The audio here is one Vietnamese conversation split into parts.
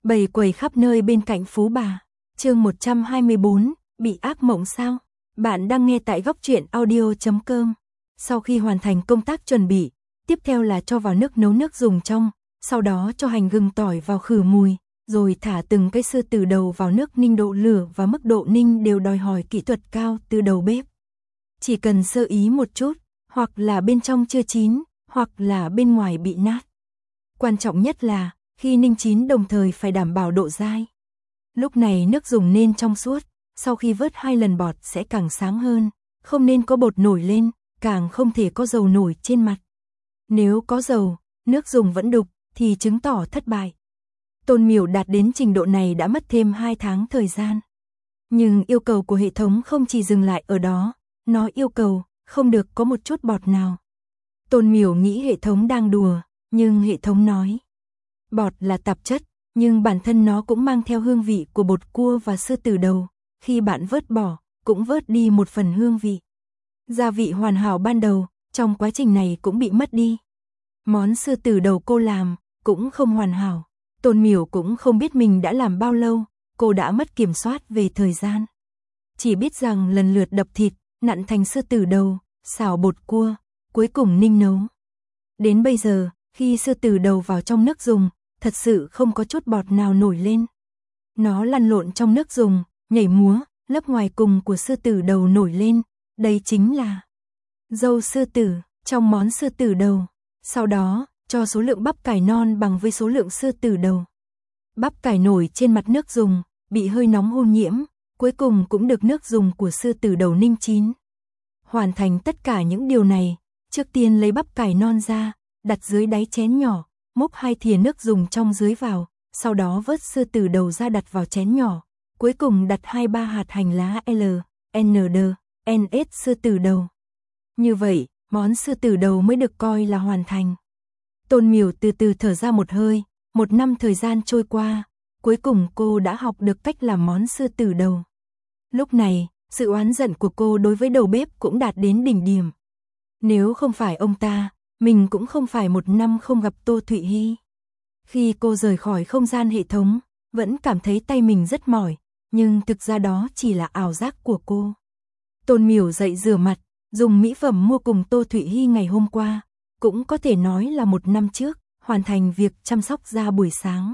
Bầy quẩy khắp nơi bên cạnh Phú Bà. Chương 124, bị ác mộng sao? Bạn đang nghe tại góc truyện audio.com. Sau khi hoàn thành công tác chuẩn bị, tiếp theo là cho vào nước nấu nước dùng trong, sau đó cho hành gừng tỏi vào khử mùi, rồi thả từng cái sư tử đầu vào nước ninh độ lửa và mức độ ninh đều đòi hỏi kỹ thuật cao từ đầu bếp. Chỉ cần sơ ý một chút, hoặc là bên trong chưa chín, hoặc là bên ngoài bị nát. Quan trọng nhất là, khi ninh chín đồng thời phải đảm bảo độ dai. Lúc này nước dùng nên trong suốt, sau khi vớt 2 lần bọt sẽ càng sáng hơn, không nên có bột nổi lên, càng không thể có dầu nổi trên mặt. Nếu có dầu, nước dùng vẫn đục, thì chứng tỏ thất bại. Tôn Miểu đạt đến trình độ này đã mất thêm 2 tháng thời gian. Nhưng yêu cầu của hệ thống không chỉ dừng lại ở đó, nó yêu cầu không được có một chút bọt nào. Tôn Miểu nghĩ hệ thống đang đùa, nhưng hệ thống nói, bọt là tạp chất, nhưng bản thân nó cũng mang theo hương vị của bột cua và sư tử đầu, khi bạn vớt bỏ, cũng vớt đi một phần hương vị. Gia vị hoàn hảo ban đầu, trong quá trình này cũng bị mất đi. Món sư tử đầu cô làm, cũng không hoàn hảo. Tôn Miểu cũng không biết mình đã làm bao lâu, cô đã mất kiểm soát về thời gian. Chỉ biết rằng lần lượt đập thịt, nặn thành sư tử đầu, xào bột cua, cuối cùng ninh nấu. Đến bây giờ, khi sư tử đầu vào trong nước dùng, thật sự không có chút bọt nào nổi lên. Nó lăn lộn trong nước dùng, nhảy múa, lớp ngoài cùng của sư tử đầu nổi lên, đây chính là dâu sư tử trong món sư tử đầu. Sau đó, cho số lượng bắp cải non bằng với số lượng sư tử đầu. Bắp cải nổi trên mặt nước dùng, bị hơi nóng ô nhiễm, cuối cùng cũng được nước dùng của sư tử đầu ninh chín. Hoàn thành tất cả những điều này, trước tiên lấy bắp cải non ra, đặt dưới đáy chén nhỏ, múc 2 thìa nước dùng trong dưới vào, sau đó vớt sư tử đầu ra đặt vào chén nhỏ, cuối cùng đặt 2-3 hạt hành lá L, ND, NS sư tử đầu. Như vậy, món sư tử đầu mới được coi là hoàn thành. Tôn Miểu từ từ thở ra một hơi, 1 năm thời gian trôi qua, cuối cùng cô đã học được cách làm món sư tử đầu. Lúc này, sự oán giận của cô đối với đầu bếp cũng đạt đến đỉnh điểm. Nếu không phải ông ta, mình cũng không phải 1 năm không gặp Tô Thụy Hy. Khi cô rời khỏi không gian hệ thống, vẫn cảm thấy tay mình rất mỏi, nhưng thực ra đó chỉ là ảo giác của cô. Tôn Miểu dậy rửa mặt, dùng mỹ phẩm mua cùng Tô Thụy Hy ngày hôm qua, cũng có thể nói là 1 năm trước, hoàn thành việc chăm sóc da buổi sáng.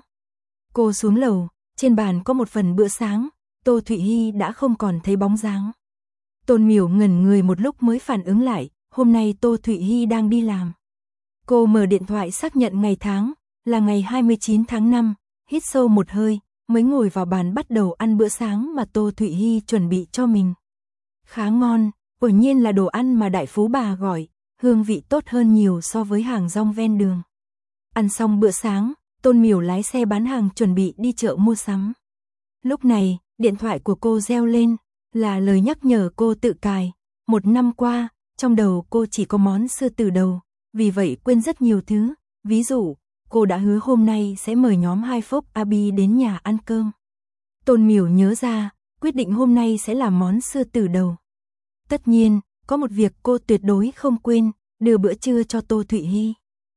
Cô xuống lầu, trên bàn có một phần bữa sáng, Tô Thụy Hy đã không còn thấy bóng dáng. Tôn Miểu ngẩn người một lúc mới phản ứng lại, hôm nay Tô Thụy Hy đang đi làm. Cô mở điện thoại xác nhận ngày tháng, là ngày 29 tháng 5, hít sâu một hơi, mới ngồi vào bàn bắt đầu ăn bữa sáng mà Tô Thụy Hy chuẩn bị cho mình. Khá ngon, quả nhiên là đồ ăn mà đại phú bà gọi, hương vị tốt hơn nhiều so với hàng rong ven đường. Ăn xong bữa sáng, Tôn Miểu lái xe bán hàng chuẩn bị đi chợ mua sắm. Lúc này, điện thoại của cô reo lên, là lời nhắc nhở cô tự cài. 1 năm qua, trong đầu cô chỉ có món sư tử đầu, vì vậy quên rất nhiều thứ. Ví dụ, cô đã hứa hôm nay sẽ mời nhóm 2 Phốc Abi đến nhà ăn cơm. Tôn Miểu nhớ ra, quyết định hôm nay sẽ làm món sư tử đầu. Tất nhiên, có một việc cô tuyệt đối không quên, đưa bữa trưa cho Tô Thụy Hy.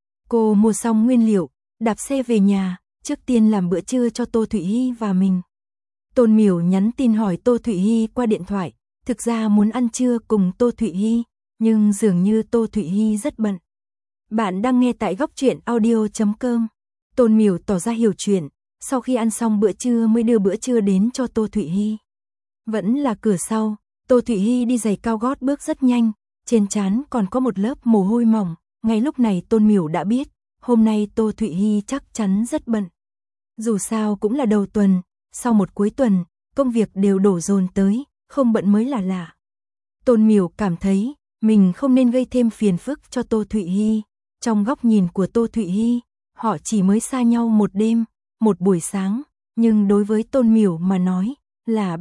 Cô mua xong nguyên liệu, đạp xe về nhà, trước tiên làm bữa trưa cho Tô Thụy Hy và mình. Tôn Miểu nhắn tin hỏi Tô Thụy Hy qua điện thoại, thực ra muốn ăn trưa cùng Tô Thụy Hy, nhưng dường như Tô Thụy Hy rất bận. Bạn đang nghe tại góc truyện audio.com. Tôn Miểu tỏ ra hiểu chuyện, sau khi ăn xong bữa trưa mới đưa bữa trưa đến cho Tô Thụy Hy. Vẫn là cửa sau, Tô Thụy Hy đi giày cao gót bước rất nhanh, trên trán còn có một lớp mồ hôi mỏng. Ngay lúc này Tôn Miểu đã biết, hôm nay Tô Thụy Hy chắc chắn rất bận. Dù sao cũng là đầu tuần, sau một cuối tuần, công việc đều đổ dồn tới, không bận mới là lạ. Tôn Miểu cảm thấy, mình không nên gây thêm phiền phức cho Tô Thụy Hy. Trong góc nhìn của Tô Thụy Hy, họ chỉ mới xa nhau 1 đêm, 1 buổi sáng, nhưng đối với Tôn Miểu mà nói, là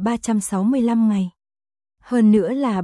365 ngày. Hơn nữa là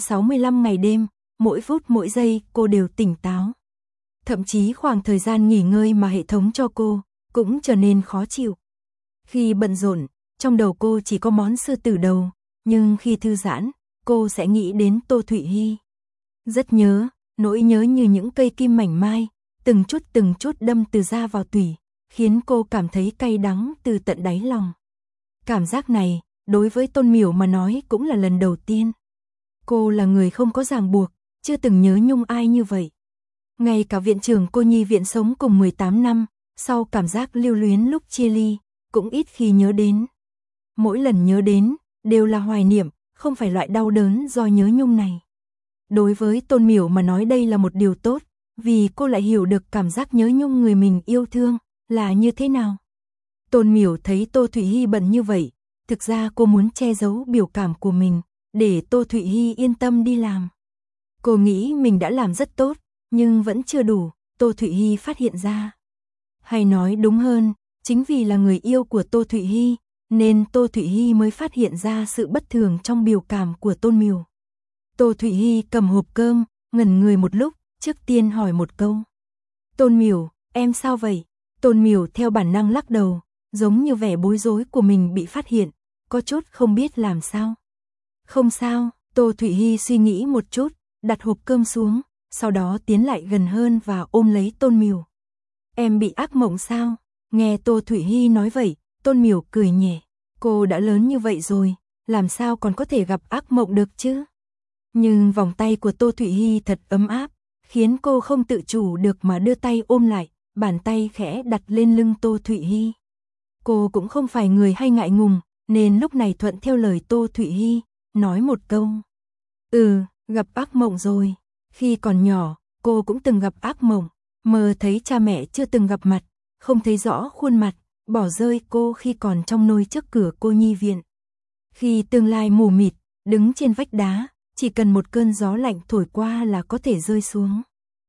365 ngày đêm, mỗi phút mỗi giây cô đều tỉnh táo. Thậm chí khoảng thời gian nghỉ ngơi mà hệ thống cho cô, cũng trở nên khó chịu. Khi bận rộn, trong đầu cô chỉ có món sư tử đầu, nhưng khi thư giãn, cô sẽ nghĩ đến Tô Thụy Hy. Rất nhớ, nỗi nhớ như những cây kim mảnh mai, từng chút đâm từ da vào tủy, khiến cô cảm thấy cay đắng từ tận đáy lòng. Cảm giác này, đối với Tôn Miểu mà nói cũng là lần đầu tiên. Cô là người không có ràng buộc, chưa từng nhớ nhung ai như vậy. Ngay cả viện trưởng cô nhi viện sống cùng 18 năm, sau cảm giác lưu luyến lúc chia ly, cũng ít khi nhớ đến. Mỗi lần nhớ đến, đều là hoài niệm, không phải loại đau đớn do nhớ nhung này. Đối với Tôn Miểu mà nói đây là một điều tốt, vì cô lại hiểu được cảm giác nhớ nhung người mình yêu thương là như thế nào. Tôn Miểu thấy Tô Thụy Hi bận như vậy, thực ra cô muốn che giấu biểu cảm của mình, để Tô Thụy Hi yên tâm đi làm. Cô nghĩ mình đã làm rất tốt, nhưng vẫn chưa đủ, Tô Thụy Hi phát hiện ra. Hay nói đúng hơn, chính vì là người yêu của Tô Thụy Hi, nên Tô Thụy Hi mới phát hiện ra sự bất thường trong biểu cảm của Tôn Miểu. Tô Thụy Hi cầm hộp cơm, ngẩn người một lúc, trước tiên hỏi một câu. Tôn Miểu, em sao vậy? Tôn Miểu theo bản năng lắc đầu, giống như vẻ bối rối của mình bị phát hiện, có chút không biết làm sao. Không sao, Tô Thụy Hi suy nghĩ một chút, đặt hộp cơm xuống, sau đó tiến lại gần hơn và ôm lấy Tôn Miểu. Em bị ác mộng sao? Nghe Tô Thụy Hi nói vậy, Tôn Miểu cười nhẹ. Cô đã lớn như vậy rồi, làm sao còn có thể gặp ác mộng được chứ? Nhưng vòng tay của Tô Thụy Hi thật ấm áp, khiến cô không tự chủ được mà đưa tay ôm lại, bàn tay khẽ đặt lên lưng Tô Thụy Hi. Cô cũng không phải người hay ngại ngùng, nên lúc này thuận theo lời Tô Thụy Hi, nói một câu. Gặp ác mộng rồi. Khi còn nhỏ, cô cũng từng gặp ác mộng, mơ thấy cha mẹ chưa từng gặp mặt, không thấy rõ khuôn mặt, bỏ rơi cô khi còn trong nôi trước cửa cô nhi viện. Khi tương lai mù mịt, đứng trên vách đá, chỉ cần một cơn gió lạnh thổi qua là có thể rơi xuống.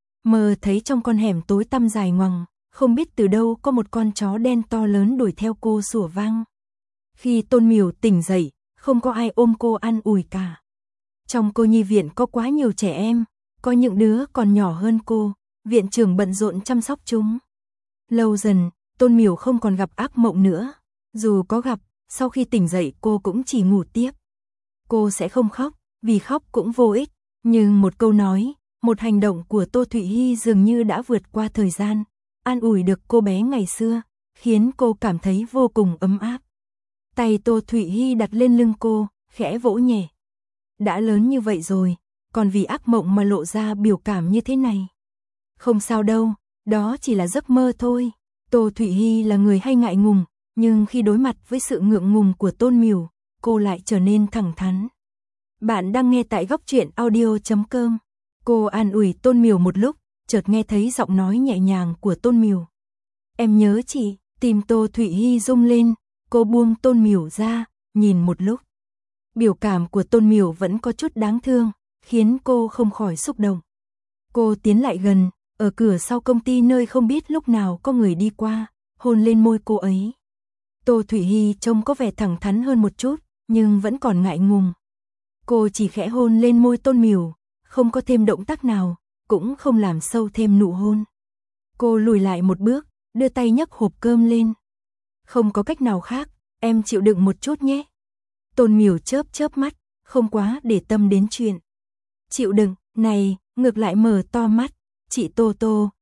Mơ thấy trong con hẻm tối tăm dài ngoằng, không biết từ đâu có một con chó đen to lớn đuổi theo cô sủa vang. Khi Tôn Miểu tỉnh dậy, không có ai ôm cô an ủi cả. Trong cô nhi viện có quá nhiều trẻ em, có những đứa còn nhỏ hơn cô, viện trưởng bận rộn chăm sóc chúng. Lâu dần, Tôn Miểu không còn gặp ác mộng nữa. Dù có gặp, sau khi tỉnh dậy cô cũng chỉ ngủ tiếp. Cô sẽ không khóc, vì khóc cũng vô ích. Nhưng một câu nói, một hành động của Tô Thụy Hi dường như đã vượt qua thời gian, an ủi được cô bé ngày xưa, khiến cô cảm thấy vô cùng ấm áp. Tay Tô Thụy Hi đặt lên lưng cô, khẽ vỗ nhẹ. Đã lớn như vậy rồi, còn vì ác mộng mà lộ ra biểu cảm như thế này. Không sao đâu, đó chỉ là giấc mơ thôi. Tô Thụy Hi là người hay ngại ngùng, nhưng khi đối mặt với sự ngượng ngùng của Tôn Miểu, cô lại trở nên thẳng thắn. Bạn đang nghe tại góc truyện audio.com. Cô an ủi Tôn Miểu một lúc, chợt nghe thấy giọng nói nhẹ nhàng của Tôn Miểu. Em nhớ chị, tim Tô Thụy Hi rung lên, cô buông Tôn Miểu ra, nhìn một lúc. Biểu cảm của Tôn Miểu vẫn có chút đáng thương, khiến cô không khỏi xúc động. Cô tiến lại gần, ở cửa sau công ty nơi không biết lúc nào có người đi qua, hôn lên môi cô ấy. Tô Thụy Hi trông có vẻ thẳng thắn hơn một chút, nhưng vẫn còn ngại ngùng. Cô chỉ khẽ hôn lên môi Tôn Miểu, không có thêm động tác nào, cũng không làm sâu thêm nụ hôn. Cô lùi lại một bước, đưa tay nhấc hộp cơm lên. Không có cách nào khác, em chịu đựng một chút nhé. Tôn Miểu chớp chớp mắt, không quá để tâm đến chuyện. Chịu đựng, này, ngược lại mở to mắt. Chị Tô Tô,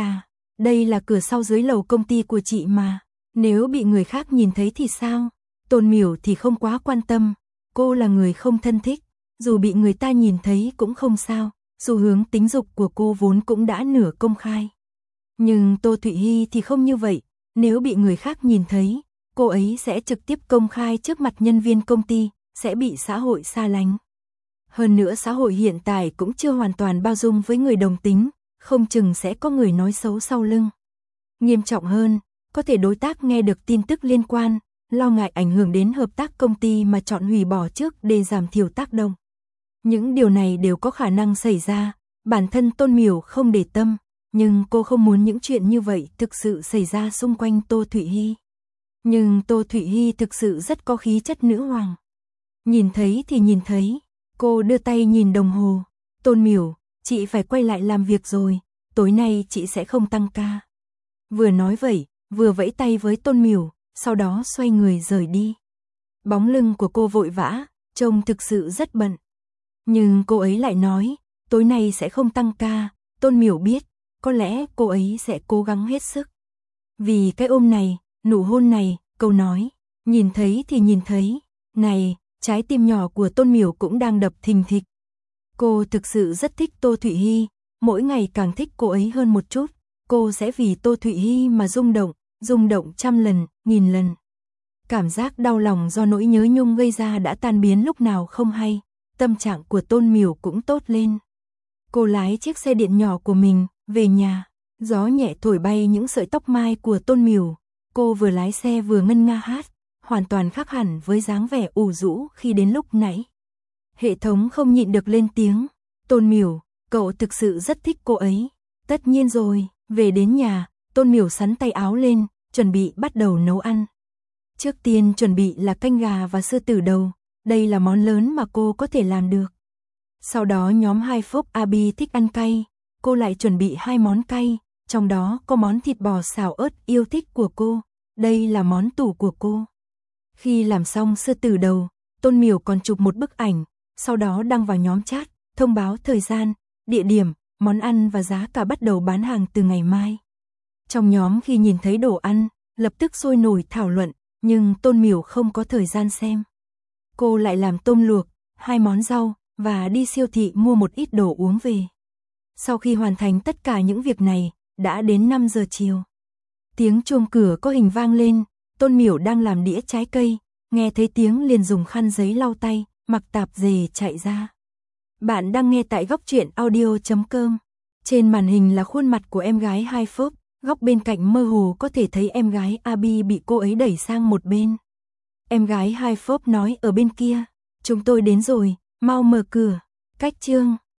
đây là cửa sau dưới lầu công ty của chị mà. Nếu bị người khác nhìn thấy thì sao? Tôn Miểu thì không quá quan tâm. Cô là người không thân thích, dù bị người ta nhìn thấy cũng không sao. Xu hướng tính dục của cô vốn cũng đã nửa công khai. Nhưng Tô Thụy Hi thì không như vậy. Nếu bị người khác nhìn thấy, cô ấy sẽ trực tiếp công khai trước mặt nhân viên công ty, sẽ bị xã hội xa lánh. Hơn nữa xã hội hiện tại cũng chưa hoàn toàn bao dung với người đồng tính, không chừng sẽ có người nói xấu sau lưng. Nghiêm trọng hơn, có thể đối tác nghe được tin tức liên quan, lo ngại ảnh hưởng đến hợp tác công ty mà chọn hủy bỏ trước để giảm thiểu tác động. Những điều này đều có khả năng xảy ra, bản thân Tôn Miểu không để tâm, nhưng cô không muốn những chuyện như vậy thực sự xảy ra xung quanh Tô Thụy Hi. Nhưng Tô Thụy Hi thực sự rất có khí chất nữ hoàng. Nhìn thấy thì nhìn thấy, cô đưa tay nhìn đồng hồ. Tôn Miểu, chị phải quay lại làm việc rồi, tối nay chị sẽ không tăng ca. Vừa nói vậy, vừa vẫy tay với Tôn Miểu, sau đó xoay người rời đi. Bóng lưng của cô vội vã, trông thực sự rất bận. Nhưng cô ấy lại nói, tối nay sẽ không tăng ca. Tôn Miểu biết, có lẽ cô ấy sẽ cố gắng hết sức. Vì cái ôm này, nụ hôn này, câu nói, nhìn thấy thì nhìn thấy, này, trái tim nhỏ của Tôn Miểu cũng đang đập thình thịch. Cô thực sự rất thích Tô Thụy Hi, mỗi ngày càng thích cô ấy hơn một chút, cô sẽ vì Tô Thụy Hi mà rung động trăm lần, nghìn lần. Cảm giác đau lòng do nỗi nhớ nhung gây ra đã tan biến lúc nào không hay, tâm trạng của Tôn Miểu cũng tốt lên. Cô lái chiếc xe điện nhỏ của mình, về nhà, gió nhẹ thổi bay những sợi tóc mai của Tôn Miểu, cô vừa lái xe vừa ngân nga hát, hoàn toàn khác hẳn với dáng vẻ ủ rũ khi đến lúc nãy. Hệ thống không nhịn được lên tiếng, Tôn Miểu, cậu thực sự rất thích cô ấy. Tất nhiên rồi, về đến nhà, Tôn Miểu xắn tay áo lên, chuẩn bị bắt đầu nấu ăn. Trước tiên chuẩn bị là canh gà và sư tử đầu, đây là món lớn mà cô có thể làm được. Sau đó nhóm hai Phúc Abi thích ăn cay, cô lại chuẩn bị 2 món cay, trong đó có món thịt bò xào ớt yêu thích của cô, đây là món tủ của cô. Khi làm xong sư tử đầu, Tôn Miểu còn chụp một bức ảnh, sau đó đăng vào nhóm chat, thông báo thời gian, địa điểm, món ăn và giá cả bắt đầu bán hàng từ ngày mai. Trong nhóm khi nhìn thấy đồ ăn, lập tức sôi nổi thảo luận, nhưng Tôn Miểu không có thời gian xem. Cô lại làm tôm luộc, 2 món rau, và đi siêu thị mua một ít đồ uống về. Sau khi hoàn thành tất cả những việc này, đã đến 5 giờ chiều. Tiếng chuông cửa có hình vang lên, Tôn Miểu đang làm đĩa trái cây, nghe thấy tiếng liền dùng khăn giấy lau tay, mặc tạp dề chạy ra. Bạn đang nghe tại góc truyện audio.com. Trên màn hình là khuôn mặt của em gái Hai Phúc, góc bên cạnh mơ hồ có thể thấy em gái Abi bị cô ấy đẩy sang một bên. Em gái Hai Phúc nói ở bên kia, chúng tôi đến rồi, mau mở cửa. Cách chương